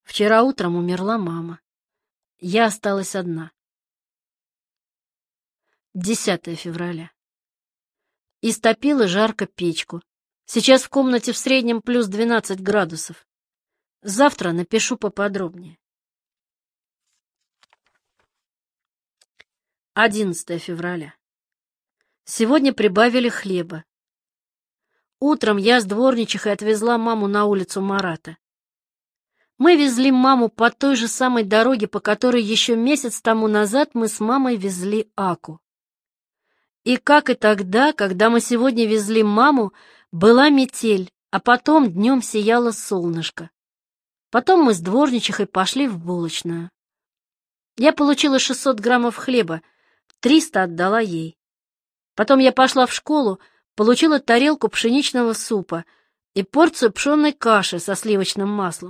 Вчера утром умерла мама. Я осталась одна. 10 февраля. Истопила жарко печку. Сейчас в комнате в среднем плюс 12 градусов. Завтра напишу поподробнее. 11 февраля. Сегодня прибавили хлеба. Утром я с дворничихой отвезла маму на улицу Марата. Мы везли маму по той же самой дороге, по которой еще месяц тому назад мы с мамой везли Аку. И как и тогда, когда мы сегодня везли маму, была метель, а потом днем сияло солнышко. Потом мы с дворничихой пошли в булочную. Я получила 600 граммов хлеба, 300 отдала ей. Потом я пошла в школу, получила тарелку пшеничного супа и порцию пшенной каши со сливочным маслом.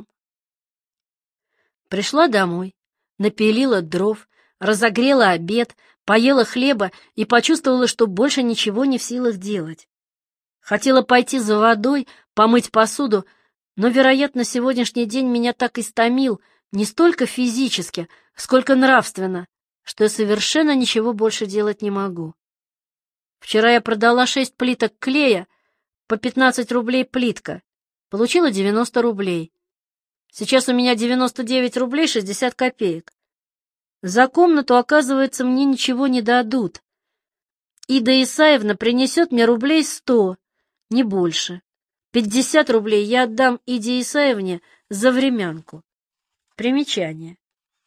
Пришла домой, напилила дров, разогрела обед, поела хлеба и почувствовала, что больше ничего не в силах делать. Хотела пойти за водой, помыть посуду, но, вероятно, сегодняшний день меня так истомил, не столько физически, сколько нравственно, что я совершенно ничего больше делать не могу. Вчера я продала 6 плиток клея, по 15 рублей плитка, получила 90 рублей. Сейчас у меня 99 рублей 60 копеек. За комнату, оказывается, мне ничего не дадут. Ида Исаевна принесет мне рублей 100, не больше. 50 рублей я отдам Иде Исаевне за времянку. Примечание.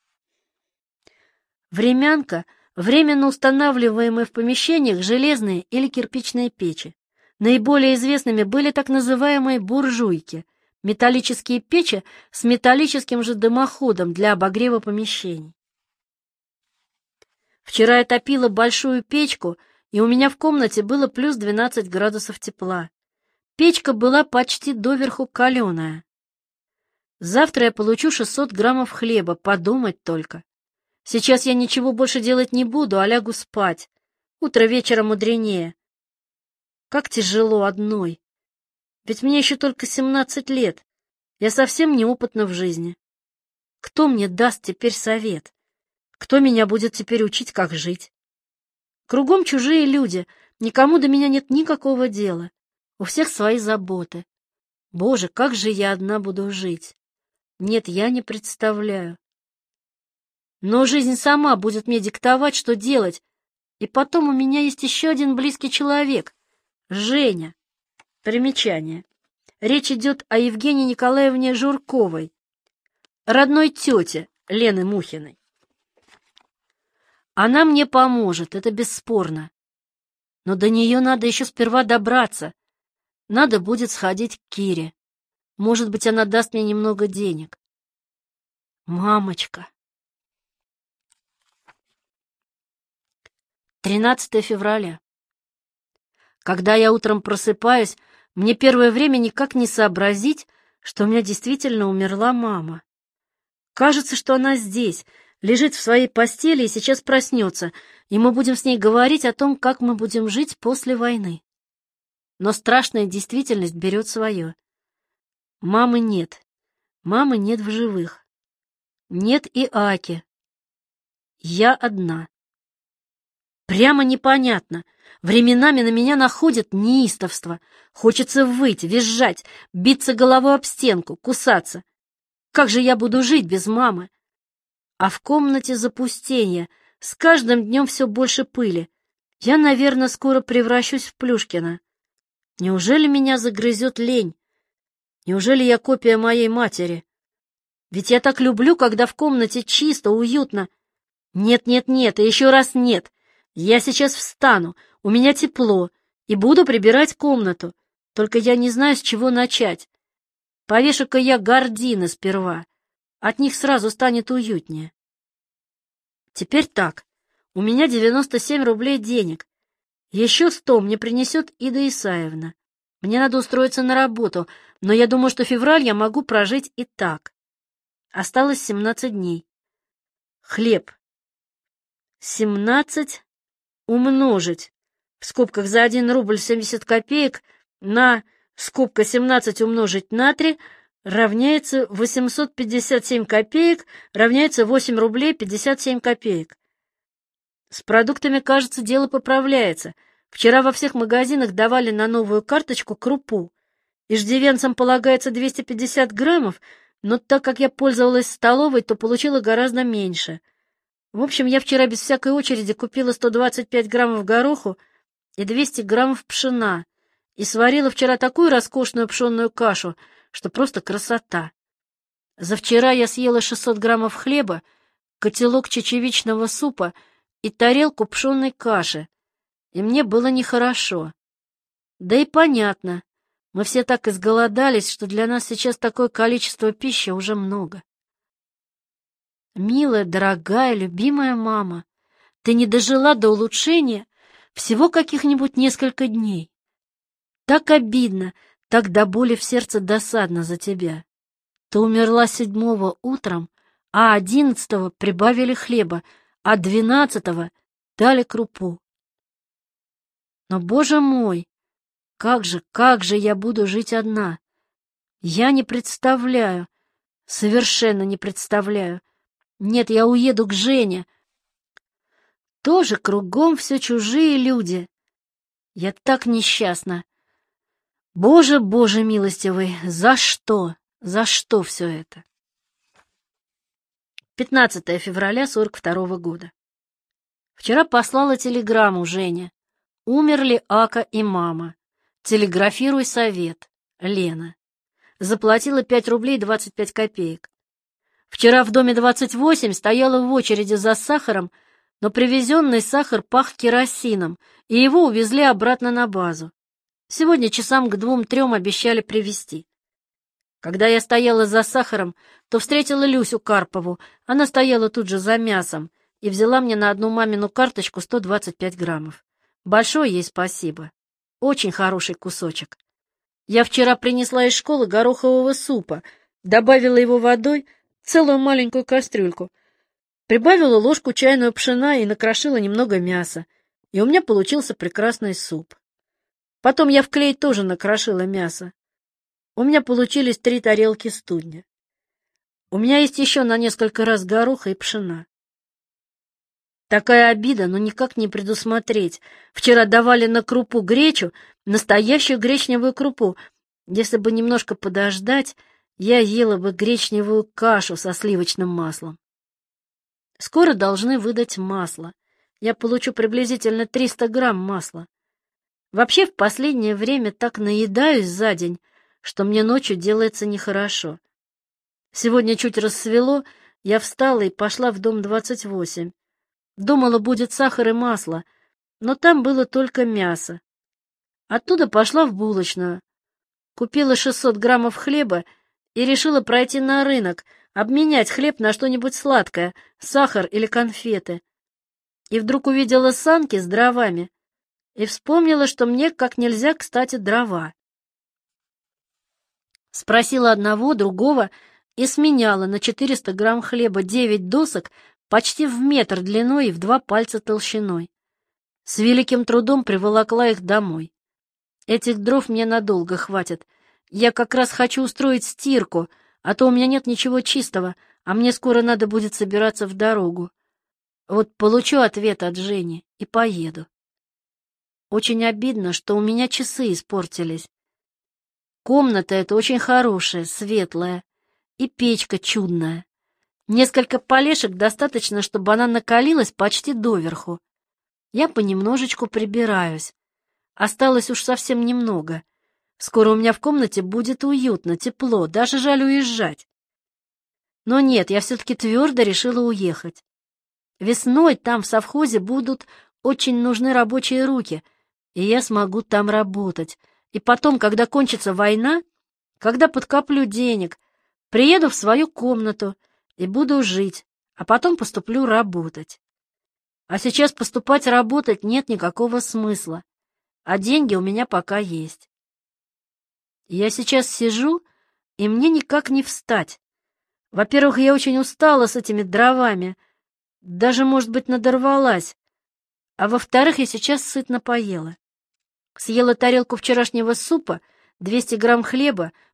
Времянка — временно устанавливаемые в помещениях железные или кирпичные печи. Наиболее известными были так называемые буржуйки — металлические печи с металлическим же дымоходом для обогрева помещений. Вчера я топила большую печку, и у меня в комнате было плюс 12 градусов тепла. Печка была почти доверху каленая. Завтра я получу 600 граммов хлеба, подумать только. Сейчас я ничего больше делать не буду, а лягу спать. Утро вечера мудренее. Как тяжело одной. Ведь мне еще только 17 лет. Я совсем неопытна в жизни. Кто мне даст теперь совет? Кто меня будет теперь учить, как жить? Кругом чужие люди, никому до меня нет никакого дела. У всех свои заботы. Боже, как же я одна буду жить? Нет, я не представляю. Но жизнь сама будет мне диктовать, что делать. И потом у меня есть еще один близкий человек — Женя. Примечание. Речь идет о Евгении Николаевне Журковой, родной тете Лены Мухиной. Она мне поможет, это бесспорно. Но до нее надо еще сперва добраться. Надо будет сходить к Кире. Может быть, она даст мне немного денег. Мамочка. 13 февраля. Когда я утром просыпаюсь, мне первое время никак не сообразить, что у меня действительно умерла мама. Кажется, что она здесь, лежит в своей постели и сейчас проснется, и мы будем с ней говорить о том, как мы будем жить после войны. Но страшная действительность берет свое. Мамы нет в живых. Нет и Аки. Я одна. Прямо непонятно. Временами на меня находит неистовство. Хочется выть, визжать, биться головой об стенку, кусаться. Как же я буду жить без мамы? А в комнате запустение. С каждым днем все больше пыли. Я, наверное, скоро превращусь в Плюшкина. Неужели меня загрызет лень? Неужели я копия моей матери? Ведь я так люблю, когда в комнате чисто, уютно. Нет, нет, нет, и еще раз нет. Я сейчас встану, у меня тепло, и буду прибирать комнату. Только я не знаю, с чего начать. Повешу-ка я гардины сперва. От них сразу станет уютнее. Теперь так. У меня 97 рублей денег. Еще 100 мне принесет Ида Исаевна. Мне надо устроиться на работу, но я думаю, что февраль я могу прожить и так. Осталось 17 дней. Хлеб. 17 умножить, в скобках за 1 рубль 70 копеек, на, скобка 17 умножить на 3, равняется 857 копеек, равняется 8 рублей 57 копеек. С продуктами, кажется, дело поправляется. Вчера во всех магазинах давали на новую карточку крупу. Иждивенцам полагается 250 граммов, но так как я пользовалась столовой, то получила гораздо меньше. В общем, я вчера без всякой очереди купила 125 граммов гороху и 200 граммов пшена, и сварила вчера такую роскошную пшенную кашу, что просто красота. За вчера я съела 600 граммов хлеба, котелок чечевичного супа и тарелку пшенной каши, и мне было нехорошо. Да и понятно, мы все так изголодались, что для нас сейчас такое количество пищи уже много. Милая, дорогая, любимая мама, ты не дожила до улучшения всего каких-нибудь несколько дней. Так обидно, так до боли в сердце досадно за тебя. Ты умерла 7-го утром, а 11-го прибавили хлеба, а 12-го дали крупу. Но, Боже мой, как же я буду жить одна? Я не представляю, совершенно не представляю. Нет, я уеду к Жене. Тоже кругом все чужие люди. Я так несчастна. Боже, Боже милостивый, за что? За что все это? 15 февраля 42 года. Вчера послала телеграмму Жене. Умерли Ака и мама. Телеграфируй совет. Лена. Заплатила 5 рублей 25 копеек. Вчера в доме 28 стояла в очереди за сахаром, но привезенный сахар пах керосином, и его увезли обратно на базу. Сегодня часам к 2-3 обещали привезти. Когда я стояла за сахаром, то встретила Люсю Карпову. Она стояла тут же за мясом и взяла мне на одну мамину карточку 125 граммов. Большое ей спасибо. Очень хороший кусочек. Я вчера принесла из школы горохового супа, добавила его водой, целую маленькую кастрюльку, прибавила ложку чайного пшена и накрошила немного мяса, и у меня получился прекрасный суп. Потом я в клей тоже накрошила мясо. У меня получились 3 тарелки студня. У меня есть еще на несколько раз гороха и пшена. Такая обида, но никак не предусмотреть. Вчера давали на крупу гречу, настоящую гречневую крупу. Если бы немножко подождать, я ела бы гречневую кашу со сливочным маслом. Скоро должны выдать масло. Я получу приблизительно 300 грамм масла. Вообще, в последнее время так наедаюсь за день, что мне ночью делается нехорошо. Сегодня чуть рассвело, я встала и пошла в дом 28. Думала, будет сахар и масло, но там было только мясо. Оттуда пошла в булочную. Купила 600 граммов хлеба и решила пройти на рынок, обменять хлеб на что-нибудь сладкое, сахар или конфеты. И вдруг увидела санки с дровами и вспомнила, что мне как нельзя кстати дрова. Спросила одного, другого и сменяла на 400 грамм хлеба 9 досок почти в метр длиной и в 2 пальца толщиной. С великим трудом приволокла их домой. Этих дров мне надолго хватит. Я как раз хочу устроить стирку, а то у меня нет ничего чистого, а мне скоро надо будет собираться в дорогу. Вот получу ответ от Жени и поеду. Очень обидно, что у меня часы испортились. Комната эта очень хорошая, светлая, и печка чудная. Несколько полешек достаточно, чтобы она накалилась почти доверху. Я понемножечку прибираюсь. Осталось уж совсем немного. Скоро у меня в комнате будет уютно, тепло, даже жаль уезжать. Но нет, я все-таки твердо решила уехать. Весной там в совхозе будут очень нужны рабочие руки, и я смогу там работать. И потом, когда кончится война, когда подкоплю денег, приеду в свою комнату и буду жить, а потом поступлю работать. А сейчас поступать работать нет никакого смысла, а деньги у меня пока есть. Я сейчас сижу, и мне никак не встать. Во-первых, я очень устала с этими дровами, даже, может быть, надорвалась. А во-вторых, я сейчас сытно поела. Съела тарелку вчерашнего супа, 200 грамм хлеба,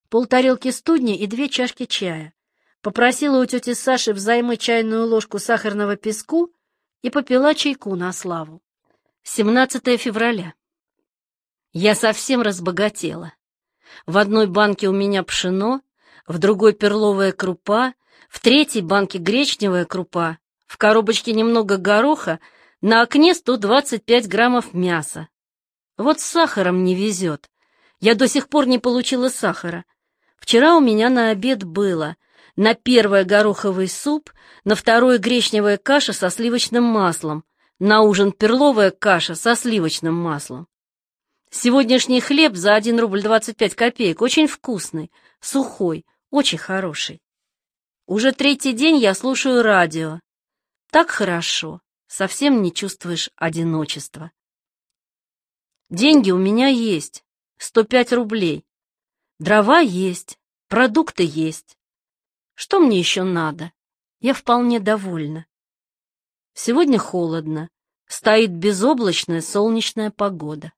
полтарелки студни и 2 чашки чая. Попросила у тети Саши взаймы чайную ложку сахарного песку и попила чайку на славу. 17 февраля. Я совсем разбогатела. В одной банке у меня пшено, в другой перловая крупа, в третьей банке гречневая крупа, в коробочке немного гороха, на окне 125 граммов мяса. Вот с сахаром не везет. Я до сих пор не получила сахара. Вчера у меня на обед было: на первое гороховый суп, на второе гречневая каша со сливочным маслом, на ужин перловая каша со сливочным маслом. Сегодняшний хлеб за 1 рубль 25 копеек очень вкусный, сухой, очень хороший. Уже 3-й день я слушаю радио. Так хорошо, совсем не чувствуешь одиночества. Деньги у меня есть, 105 рублей. Дрова есть, продукты есть. Что мне еще надо? Я вполне довольна. Сегодня холодно, стоит безоблачная солнечная погода.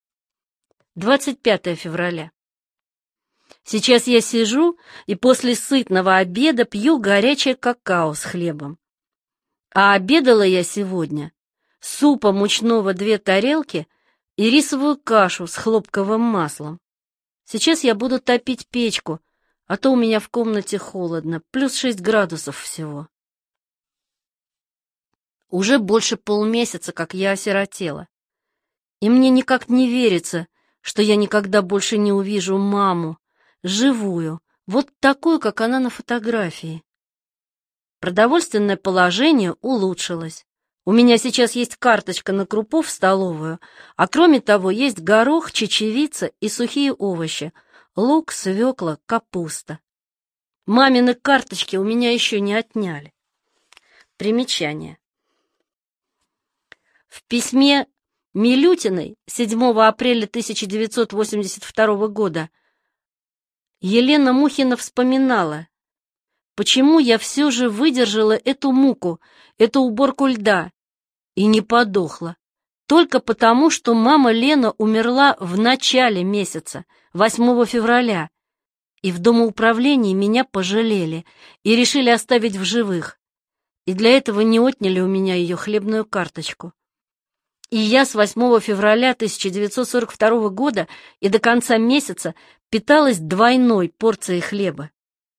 25 февраля. Сейчас я сижу и после сытного обеда пью горячее какао с хлебом. А обедала я сегодня супа мучного 2 тарелки и рисовую кашу с хлопковым маслом. Сейчас я буду топить печку, а то у меня в комнате холодно, плюс 6 градусов всего. Уже больше полмесяца, как я осиротела. И мне никак не верится, что я никогда больше не увижу маму, живую, вот такую, как она на фотографии. Продовольственное положение улучшилось. У меня сейчас есть карточка на крупу в столовую, а кроме того есть горох, чечевица и сухие овощи, лук, свекла, капуста. Мамины карточки у меня еще не отняли. Примечание. В письме Милютиной 7 апреля 1982 года Елена Мухина вспоминала, почему я все же выдержала эту муку, эту уборку льда, и не подохла. Только потому, что мама Лена умерла в начале месяца, 8 февраля, и в домоуправлении меня пожалели и решили оставить в живых, и для этого не отняли у меня ее хлебную карточку. И я с 8 февраля 1942 года и до конца месяца питалась 2 порцией хлеба.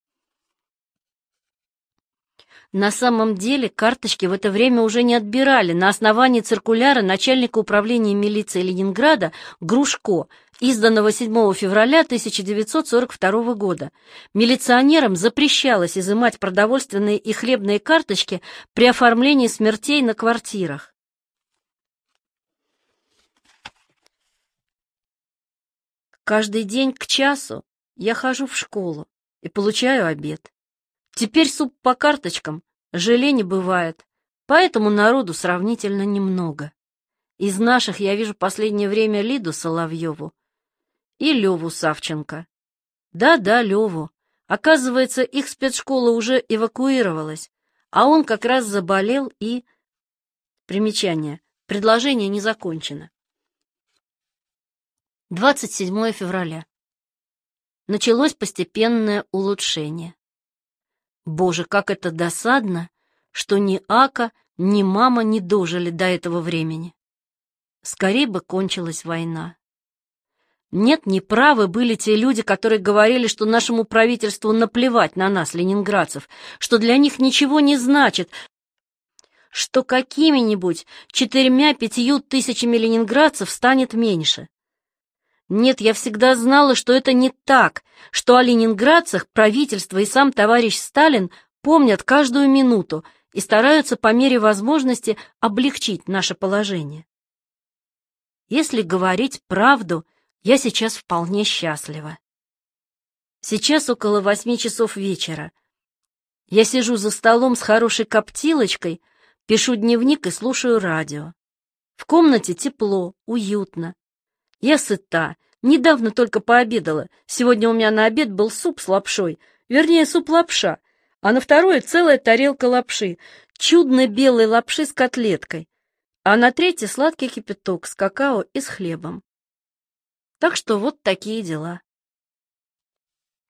На самом деле карточки в это время уже не отбирали на основании циркуляра начальника управления милиции Ленинграда Грушко, изданного 7 февраля 1942 года. Милиционерам запрещалось изымать продовольственные и хлебные карточки при оформлении смертей на квартирах. Каждый день к часу я хожу в школу и получаю обед. Теперь суп по карточкам, желе не бывает, поэтому народу сравнительно немного. Из наших я вижу последнее время Лиду Соловьеву и Леву Савченко. Да-да, Леву. Оказывается, их спецшкола уже эвакуировалась, а он как раз заболел и... Примечание. Предложение не закончено. 27 февраля. Началось постепенное улучшение. Боже, как это досадно, что ни Ака, ни мама не дожили до этого времени. Скорей бы кончилась война. Нет, неправы были те люди, которые говорили, что нашему правительству наплевать на нас, ленинградцев, что для них ничего не значит, что какими-нибудь 4-5 тысячами ленинградцев станет меньше. Нет, я всегда знала, что это не так, что о ленинградцах правительство и сам товарищ Сталин помнят каждую минуту и стараются по мере возможности облегчить наше положение. Если говорить правду, я сейчас вполне счастлива. Сейчас около 8 часов вечера. Я сижу за столом с хорошей коптилочкой, пишу дневник и слушаю радио. В комнате тепло, уютно. Я сыта, недавно только пообедала. Сегодня у меня на обед был суп с лапшой, вернее, суп-лапша, а на второе целая тарелка лапши, чудной белой лапши с котлеткой, а на третье сладкий кипяток с какао и с хлебом. Так что вот такие дела.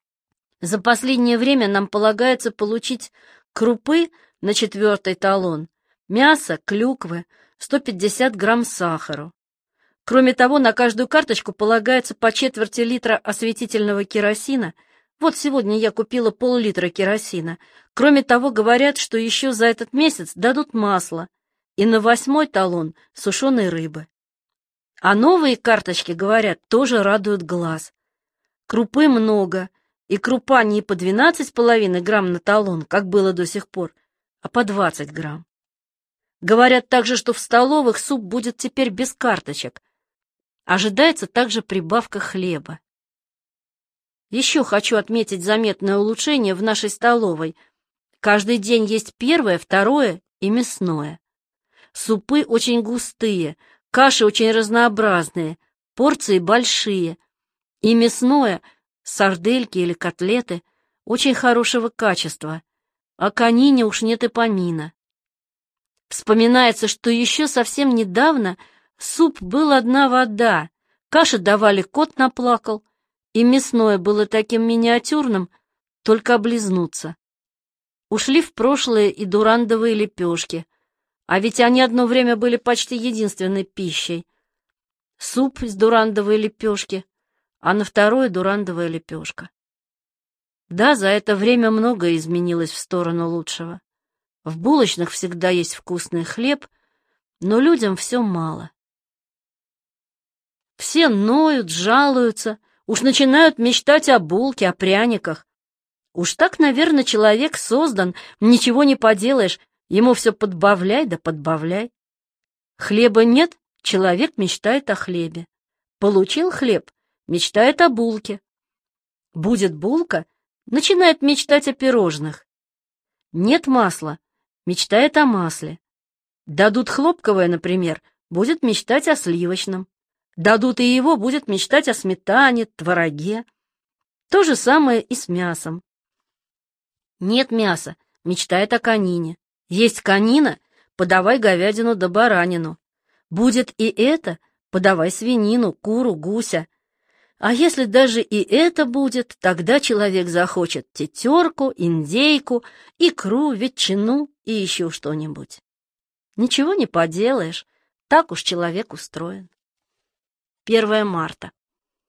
За последнее время нам полагается получить крупы на 4-й талон, мясо, клюквы, 150 грамм сахару. Кроме того, на каждую карточку полагается по четверти литра осветительного керосина. Вот сегодня я купила пол-литра керосина. Кроме того, говорят, что еще за этот месяц дадут масло. И на 8-й талон сушеной рыбы. А новые карточки, говорят, тоже радуют глаз. Крупы много, и крупа не по 12,5 грамм на талон, как было до сих пор, а по 20 грамм. Говорят также, что в столовых суп будет теперь без карточек. Ожидается также прибавка хлеба. Еще хочу отметить заметное улучшение в нашей столовой. Каждый день есть первое, второе и мясное. Супы очень густые, каши очень разнообразные, порции большие. И мясное, сардельки или котлеты, очень хорошего качества. О конине уж нет и помина. Вспоминается, что еще совсем недавно суп был одна вода, каши давали кот наплакал, и мясное было таким миниатюрным, только облизнуться. Ушли в прошлое и дурандовые лепешки, а ведь они одно время были почти единственной пищей. Суп из дурандовой лепешки, а на второе дурандовая лепешка. Да, за это время многое изменилось в сторону лучшего. В булочных всегда есть вкусный хлеб, но людям все мало. Все ноют, жалуются, уж начинают мечтать о булке, о пряниках. Уж так, наверное, человек создан, ничего не поделаешь, ему все подбавляй да подбавляй. Хлеба нет, человек мечтает о хлебе. Получил хлеб, мечтает о булке. Будет булка, начинает мечтать о пирожных. Нет масла, мечтает о масле. Дадут хлопковое, например, будет мечтать о сливочном. Дадут и его, будет мечтать о сметане, твороге. То же самое и с мясом. Нет мяса, мечтает о конине. Есть конина, подавай говядину да баранину. Будет и это, подавай свинину, куру, гуся. А если даже и это будет, тогда человек захочет тетерку, индейку, икру, ветчину и еще что-нибудь. Ничего не поделаешь, так уж человек устроен. 1 марта.